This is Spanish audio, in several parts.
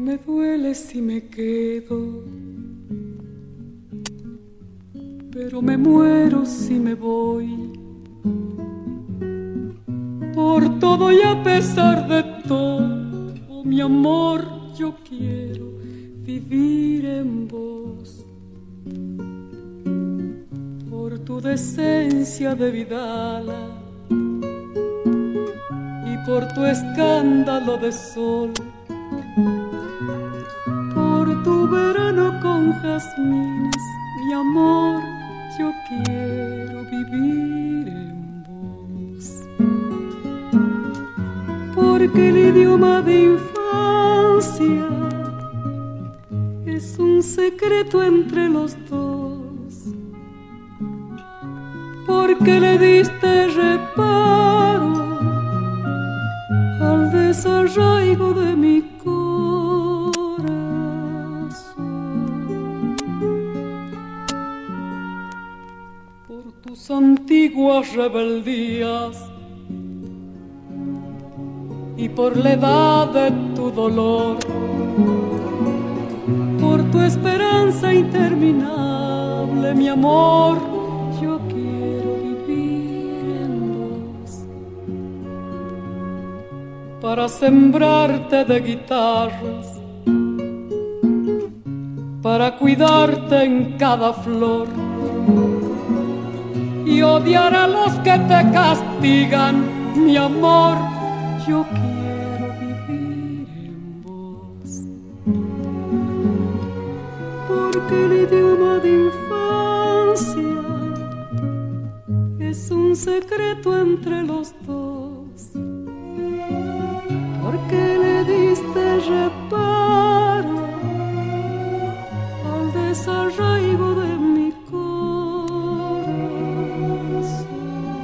me duele si me quedo, pero me muero si me voy. Por todo y a pesar de todo, mi amor, yo quiero vivir en vos. Por tu decencia de vidala y por tu escándalo de sol, por tu verano con jazmines, mi amor, yo quiero vivir en vos. Porque el idioma de infancia es un secreto entre los dos, porque le diste reparo al desarraigo de mi corazón. Por tus antiguas rebeldías y por la edad de tu dolor, por tu esperanza interminable, mi amor, yo quiero vivir en vos. Para sembrarte de guitarras, para cuidarte en cada flor y odiar a los que te castigan, mi amor, yo quiero vivir en vos. Porque el idioma de infancia es un secreto entre los dos, porque le diste reparo al desarraigo de mi corazón.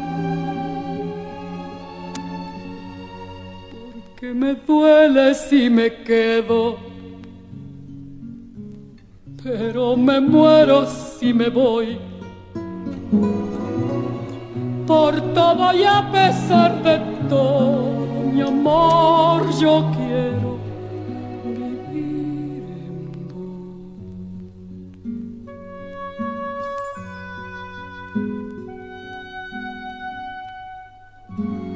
Porque me duele si me quedo, pero me muero si me voy. Por todo y a pesar de todo, mi amor, yo quiero vivir en vos.